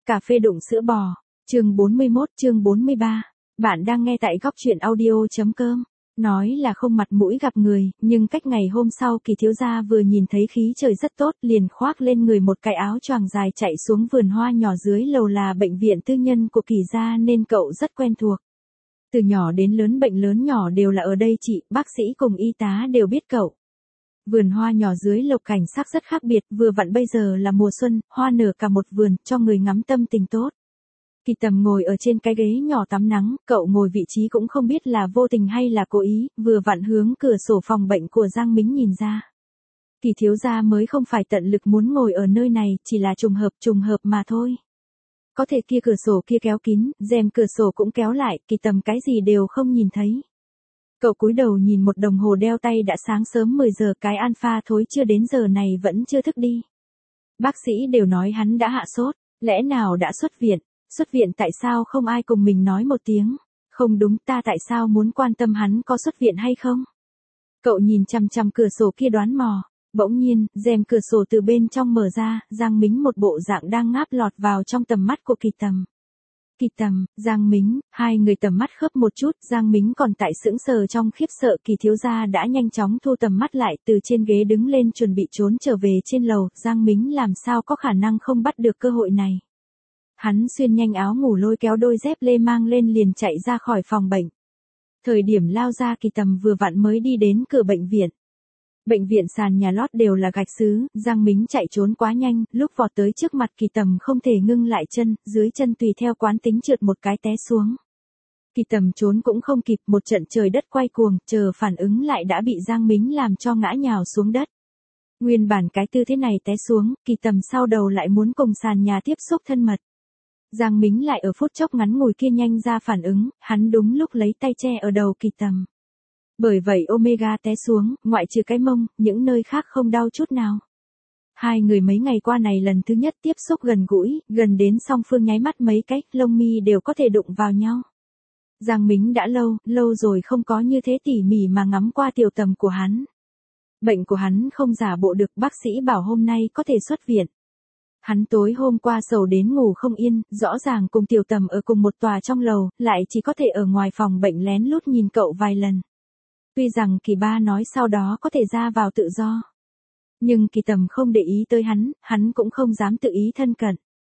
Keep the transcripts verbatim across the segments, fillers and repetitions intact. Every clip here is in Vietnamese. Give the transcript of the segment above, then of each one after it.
Cà phê đụng sữa bò, chương bốn mươi mốt, chương bốn mươi ba. Bạn đang nghe tại góc truyện audio.com. Nói là không mặt mũi gặp người, nhưng cách ngày hôm sau Kỳ thiếu gia vừa nhìn thấy khí trời rất tốt, liền khoác lên người một cái áo choàng dài chạy xuống vườn hoa nhỏ dưới lầu là bệnh viện tư nhân của Kỳ gia nên cậu rất quen thuộc. Từ nhỏ đến lớn bệnh lớn nhỏ đều là ở đây chị, bác sĩ cùng y tá đều biết cậu. Vườn hoa nhỏ dưới lầu cảnh sắc rất khác biệt, vừa vặn bây giờ là mùa xuân, hoa nở cả một vườn, cho người ngắm tâm tình tốt. Kỳ Tầm ngồi ở trên cái ghế nhỏ tắm nắng, cậu ngồi vị trí cũng không biết là vô tình hay là cố ý, vừa vặn hướng cửa sổ phòng bệnh của Giang Mính nhìn ra. Kỳ thiếu gia mới không phải tận lực muốn ngồi ở nơi này, chỉ là trùng hợp trùng hợp mà thôi. Có thể kia cửa sổ kia kéo kín, rèm cửa sổ cũng kéo lại, Kỳ Tầm cái gì đều không nhìn thấy. Cậu cúi đầu nhìn một đồng hồ đeo tay đã sáng sớm mười giờ, cái alpha thối chưa đến giờ này vẫn chưa thức đi. Bác sĩ đều nói hắn đã hạ sốt, lẽ nào đã xuất viện, xuất viện tại sao không ai cùng mình nói một tiếng, không đúng ta tại sao muốn quan tâm hắn có xuất viện hay không. Cậu nhìn chằm chằm cửa sổ kia đoán mò, bỗng nhiên, rèm cửa sổ từ bên trong mở ra, Giang Mính một bộ dạng đang ngáp lọt vào trong tầm mắt của Kỳ Tầm. Kỳ Tầm, Giang Mính, hai người tầm mắt khớp một chút, Giang Mính còn tại sững sờ trong khiếp sợ, Kỳ thiếu gia đã nhanh chóng thu tầm mắt lại, từ trên ghế đứng lên chuẩn bị trốn trở về trên lầu, Giang Mính làm sao có khả năng không bắt được cơ hội này. Hắn xuyên nhanh áo ngủ lôi kéo đôi dép lê mang lên liền chạy ra khỏi phòng bệnh. Thời điểm lao ra Kỳ Tầm vừa vặn mới đi đến cửa bệnh viện. Bệnh viện sàn nhà lót đều là gạch sứ, Giang Mính chạy trốn quá nhanh, lúc vọt tới trước mặt Kỳ Tầm không thể ngưng lại chân, dưới chân tùy theo quán tính trượt một cái té xuống. Kỳ Tầm trốn cũng không kịp, một trận trời đất quay cuồng, chờ phản ứng lại đã bị Giang Mính làm cho ngã nhào xuống đất. Nguyên bản cái tư thế này té xuống, Kỳ Tầm sau đầu lại muốn cùng sàn nhà tiếp xúc thân mật. Giang Mính lại ở phút chốc ngắn ngủi kia nhanh ra phản ứng, hắn đúng lúc lấy tay che ở đầu Kỳ Tầm. Bởi vậy Omega té xuống, ngoại trừ cái mông, những nơi khác không đau chút nào. Hai người mấy ngày qua này lần thứ nhất tiếp xúc gần gũi, gần đến song phương nháy mắt mấy cách, lông mi đều có thể đụng vào nhau. Giang Mính đã lâu, lâu rồi không có như thế tỉ mỉ mà ngắm qua Tiểu Tầm của hắn. Bệnh của hắn không giả bộ được, bác sĩ bảo hôm nay có thể xuất viện. Hắn tối hôm qua sầu đến ngủ không yên, rõ ràng cùng Tiểu Tầm ở cùng một tòa trong lầu, lại chỉ có thể ở ngoài phòng bệnh lén lút nhìn cậu vài lần. Tuy rằng Kỳ ba nói sau đó có thể ra vào tự do. Nhưng Kỳ Tầm không để ý tới hắn, hắn cũng không dám tự ý thân cận.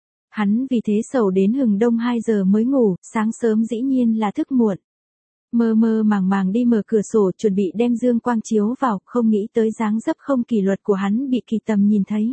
Hắn vì thế sầu đến hừng đông hai giờ mới ngủ, sáng sớm dĩ nhiên là thức muộn. Mơ mơ màng màng đi mở cửa sổ chuẩn bị đem dương quang chiếu vào, không nghĩ tới dáng dấp không kỷ luật của hắn bị Kỳ Tầm nhìn thấy.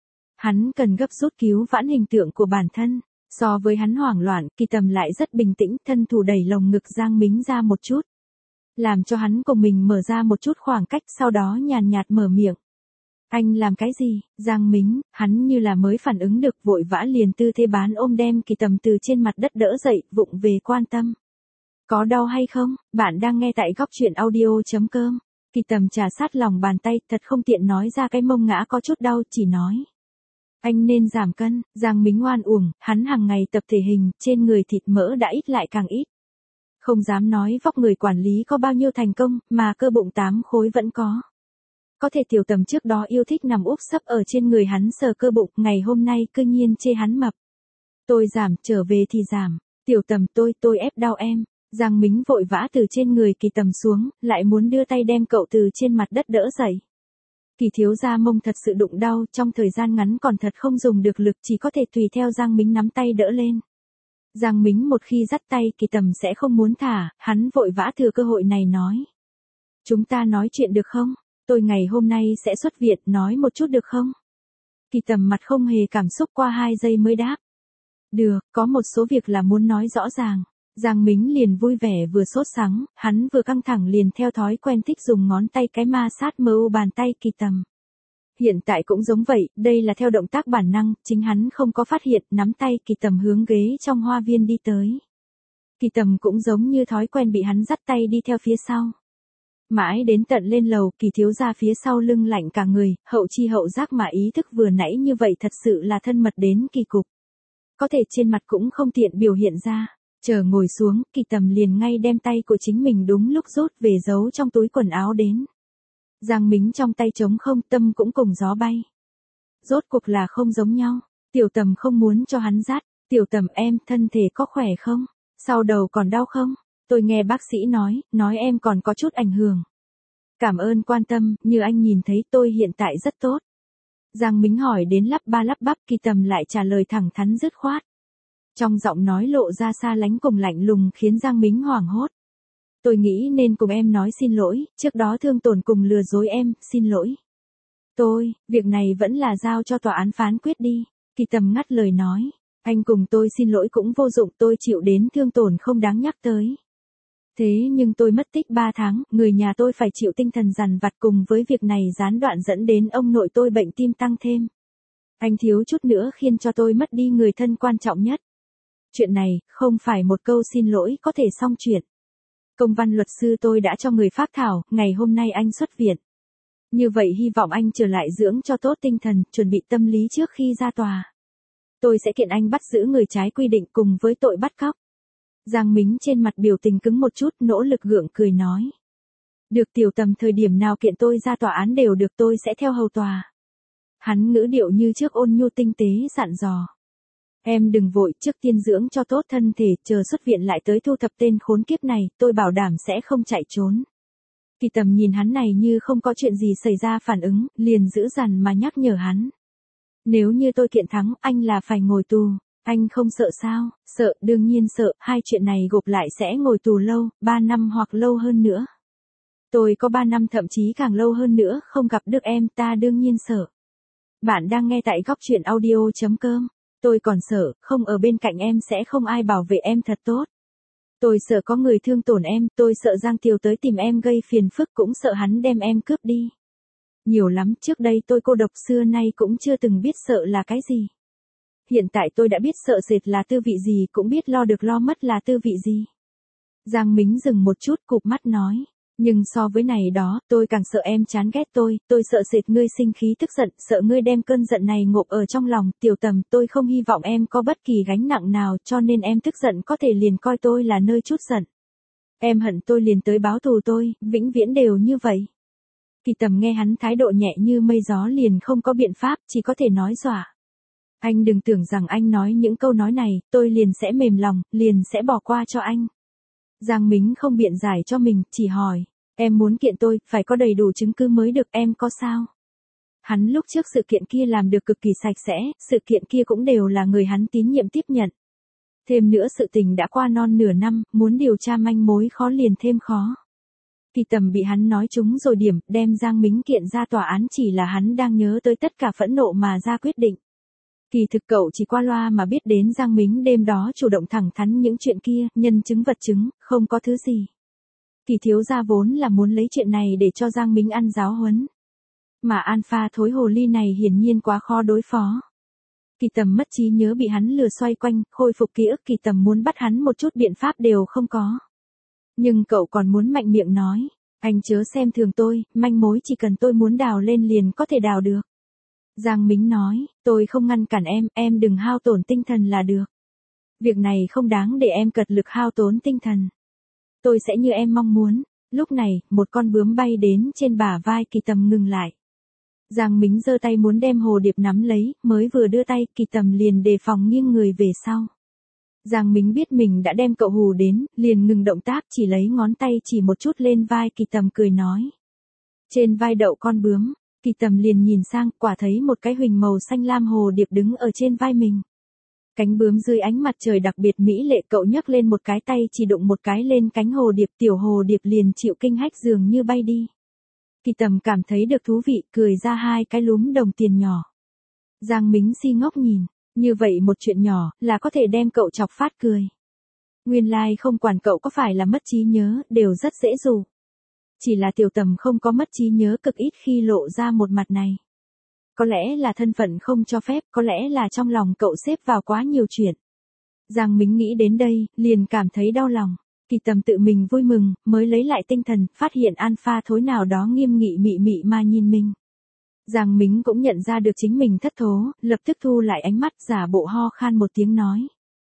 Hắn cần gấp rút cứu vãn hình tượng của bản thân, so với hắn hoảng loạn, Kỳ Tầm lại rất bình tĩnh, thân thủ đẩy lồng ngực Giang Mính ra một chút. Làm cho hắn cùng mình mở ra một chút khoảng cách, sau đó nhàn nhạt mở miệng. Anh làm cái gì, Giang Mính, hắn như là mới phản ứng được, vội vã liền tư thế bán ôm đem Kỳ Tầm từ trên mặt đất đỡ dậy, vụng về quan tâm. Có đau hay không, bạn đang nghe tại góc truyện audio.com. Kỳ Tầm trà sát lòng bàn tay, thật không tiện nói ra cái mông ngã có chút đau, chỉ nói. Anh nên giảm cân, Giang Mính ngoan uổng, hắn hàng ngày tập thể hình, trên người thịt mỡ đã ít lại càng ít. Không dám nói vóc người quản lý có bao nhiêu thành công, mà cơ bụng tám khối vẫn có. Có thể Tiểu Tầm trước đó yêu thích nằm úp sấp ở trên người hắn sờ cơ bụng, ngày hôm nay cư nhiên chê hắn mập. Tôi giảm, trở về thì giảm. Tiểu Tầm tôi, tôi ép đau em. Giang Mính vội vã từ trên người Kỳ Tầm xuống, lại muốn đưa tay đem cậu từ trên mặt đất đỡ dậy. Kỳ thiếu gia mông thật sự đụng đau, trong thời gian ngắn còn thật không dùng được lực, chỉ có thể tùy theo Giang Mính nắm tay đỡ lên. Giang Mính một khi dắt tay Kỳ Tầm sẽ không muốn thả, hắn vội vã thừa cơ hội này nói. Chúng ta nói chuyện được không? Tôi ngày hôm nay sẽ xuất viện, nói một chút được không? Kỳ Tầm mặt không hề cảm xúc, qua hai giây mới đáp. Được, có một số việc là muốn nói rõ ràng. Giang Mính liền vui vẻ vừa sốt sắng, hắn vừa căng thẳng liền theo thói quen thích dùng ngón tay cái ma sát mờ u bàn tay Kỳ Tầm. Hiện tại cũng giống vậy, đây là theo động tác bản năng, chính hắn không có phát hiện, nắm tay Kỳ Tầm hướng ghế trong hoa viên đi tới. Kỳ Tầm cũng giống như thói quen bị hắn dắt tay đi theo phía sau. Mãi đến tận lên lầu, Kỳ thiếu gia phía sau lưng lạnh cả người, hậu chi hậu giác mà ý thức vừa nãy như vậy thật sự là thân mật đến kỳ cục. Có thể trên mặt cũng không tiện biểu hiện ra. Chờ ngồi xuống, Kỳ Tầm liền ngay đem tay của chính mình đúng lúc rút về giấu trong túi quần áo đến. Giang Mính trong tay trống không, tâm cũng cùng gió bay. Rốt cuộc là không giống nhau, Tiểu Tầm không muốn cho hắn dắt, Tiểu Tầm em, thân thể có khỏe không? Sau đầu còn đau không? Tôi nghe bác sĩ nói, nói em còn có chút ảnh hưởng. Cảm ơn quan tâm, như anh nhìn thấy tôi hiện tại rất tốt. Giang Mính hỏi đến lắp ba lắp bắp, Kỳ Tầm lại trả lời thẳng thắn dứt khoát. Trong giọng nói lộ ra xa lánh cùng lạnh lùng khiến Giang Mính hoảng hốt. Tôi nghĩ nên cùng em nói xin lỗi, trước đó thương tổn cùng lừa dối em, xin lỗi. Tôi, việc này vẫn là giao cho tòa án phán quyết đi. Kỳ Tầm ngắt lời nói. Anh cùng tôi xin lỗi cũng vô dụng, tôi chịu đến thương tổn không đáng nhắc tới. Thế nhưng tôi mất tích ba tháng, người nhà tôi phải chịu tinh thần dằn vặt cùng với việc này gián đoạn dẫn đến ông nội tôi bệnh tim tăng thêm. Anh thiếu chút nữa khiến cho tôi mất đi người thân quan trọng nhất. Chuyện này, không phải một câu xin lỗi có thể xong chuyện. Công văn luật sư tôi đã cho người phác thảo, ngày hôm nay anh xuất viện. Như vậy hy vọng anh trở lại dưỡng cho tốt tinh thần, chuẩn bị tâm lý trước khi ra tòa. Tôi sẽ kiện anh bắt giữ người trái quy định cùng với tội bắt cóc. Giang Mính trên mặt biểu tình cứng một chút, nỗ lực gượng cười nói. Được Tiểu Tầm, thời điểm nào kiện tôi ra tòa án đều được, tôi sẽ theo hầu tòa. Hắn ngữ điệu như trước ôn nhu tinh tế dặn dò. Em đừng vội, trước tiên dưỡng cho tốt thân thể, chờ xuất viện lại tới thu thập tên khốn kiếp này, tôi bảo đảm sẽ không chạy trốn. Kỳ Tầm nhìn hắn này như không có chuyện gì xảy ra phản ứng, liền giữ dằn mà nhắc nhở hắn. Nếu như tôi kiện thắng, anh là phải ngồi tù. Anh không sợ sao? Sợ, đương nhiên sợ, hai chuyện này gộp lại sẽ ngồi tù lâu, ba năm hoặc lâu hơn nữa. Tôi có ba năm thậm chí càng lâu hơn nữa, không gặp được em, ta đương nhiên sợ. Bạn đang nghe tại góc truyện audio chấm com. Tôi còn sợ, không ở bên cạnh em sẽ không ai bảo vệ em thật tốt. Tôi sợ có người thương tổn em, tôi sợ Giang Tiều tới tìm em gây phiền phức, cũng sợ hắn đem em cướp đi. Nhiều lắm, trước đây tôi cô độc xưa nay cũng chưa từng biết sợ là cái gì. Hiện tại tôi đã biết sợ sệt là tư vị gì, cũng biết lo được lo mất là tư vị gì. Giang Mính dừng một chút, cụp mắt nói. Nhưng so với này đó, tôi càng sợ em chán ghét tôi, tôi sợ sệt ngươi sinh khí tức giận, sợ ngươi đem cơn giận này ngộp ở trong lòng. Tiểu Tầm, tôi không hy vọng em có bất kỳ gánh nặng nào, cho nên em tức giận có thể liền coi tôi là nơi trút giận. Em hận tôi liền tới báo thù tôi, vĩnh viễn đều như vậy. Kỳ Tầm nghe hắn thái độ nhẹ như mây gió liền không có biện pháp, chỉ có thể nói dọa. Anh đừng tưởng rằng anh nói những câu nói này, tôi liền sẽ mềm lòng, liền sẽ bỏ qua cho anh. Giang Mính không biện giải cho mình, chỉ hỏi, em muốn kiện tôi, phải có đầy đủ chứng cứ mới được, em có sao? Hắn lúc trước sự kiện kia làm được cực kỳ sạch sẽ, sự kiện kia cũng đều là người hắn tín nhiệm tiếp nhận. Thêm nữa sự tình đã qua non nửa năm, muốn điều tra manh mối khó liền thêm khó. Kỳ Tầm bị hắn nói trúng rồi điểm, đem Giang Mính kiện ra tòa án chỉ là hắn đang nhớ tới tất cả phẫn nộ mà ra quyết định. Kỳ thực cậu chỉ qua loa mà biết đến Giang Mính đêm đó chủ động thẳng thắn những chuyện kia, nhân chứng vật chứng, không có thứ gì. Kỳ thiếu gia vốn là muốn lấy chuyện này để cho Giang Mính ăn giáo huấn. Mà alpha thối hồ ly này hiển nhiên quá khó đối phó. Kỳ Tầm mất trí nhớ bị hắn lừa xoay quanh, khôi phục ký ức, Kỳ Tầm muốn bắt hắn một chút biện pháp đều không có. Nhưng cậu còn muốn mạnh miệng nói, anh chớ xem thường tôi, manh mối chỉ cần tôi muốn đào lên liền có thể đào được. Giang Mính nói, tôi không ngăn cản em, em đừng hao tổn tinh thần là được. Việc này không đáng để em cật lực hao tốn tinh thần. Tôi sẽ như em mong muốn. Lúc này, một con bướm bay đến trên bả vai Kỳ Tầm ngừng lại. Giang Mính giơ tay muốn đem hồ điệp nắm lấy, mới vừa đưa tay, Kỳ Tầm liền đề phòng nghiêng người về sau. Giang Mính biết mình đã đem cậu hù đến, liền ngừng động tác, chỉ lấy ngón tay chỉ một chút lên vai Kỳ Tầm cười nói. Trên vai đậu con bướm. Kỳ Tầm liền nhìn sang, quả thấy một cái huỳnh màu xanh lam hồ điệp đứng ở trên vai mình. Cánh bướm dưới ánh mặt trời đặc biệt mỹ lệ, cậu nhấc lên một cái tay chỉ đụng một cái lên cánh hồ điệp, tiểu hồ điệp liền chịu kinh hách dường như bay đi. Kỳ Tầm cảm thấy được thú vị, cười ra hai cái lúm đồng tiền nhỏ. Giang Mính si ngốc nhìn, như vậy một chuyện nhỏ, là có thể đem cậu chọc phát cười. Nguyên lai like không quản cậu có phải là mất trí nhớ, đều rất dễ dụ. Chỉ là Tiểu Tầm không có mất trí nhớ, cực ít khi lộ ra một mặt này. Có lẽ là thân phận không cho phép, có lẽ là trong lòng cậu xếp vào quá nhiều chuyện. Giang Mính nghĩ đến đây, liền cảm thấy đau lòng. Kỳ Tầm tự mình vui mừng, mới lấy lại tinh thần, phát hiện alpha thối nào đó nghiêm nghị mị mị mà nhìn mình. Giang Mính cũng nhận ra được chính mình thất thố, lập tức thu lại ánh mắt, giả bộ ho khan một tiếng nói.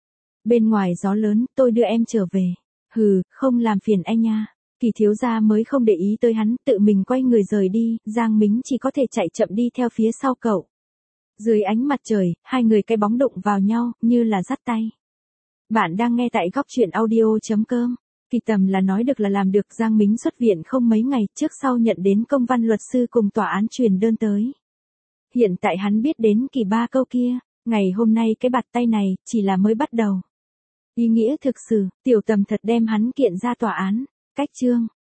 Bên ngoài gió lớn, tôi đưa em trở về. Hừ, không làm phiền anh nha. Kỳ thiếu gia mới không để ý tới hắn, tự mình quay người rời đi, Giang Mính chỉ có thể chạy chậm đi theo phía sau cậu. Dưới ánh mặt trời, hai người cái bóng đụng vào nhau, như là dắt tay. Bạn đang nghe tại góc chuyện audio.com. Kỳ Tầm là nói được là làm được. Giang Mính xuất viện không mấy ngày trước sau nhận đến công văn luật sư cùng tòa án truyền đơn tới. Hiện tại hắn biết đến Kỳ ba câu kia, ngày hôm nay cái bạt tay này, chỉ là mới bắt đầu. Ý nghĩa thực sự, Tiểu Tầm thật đem hắn kiện ra tòa án. Cách chương.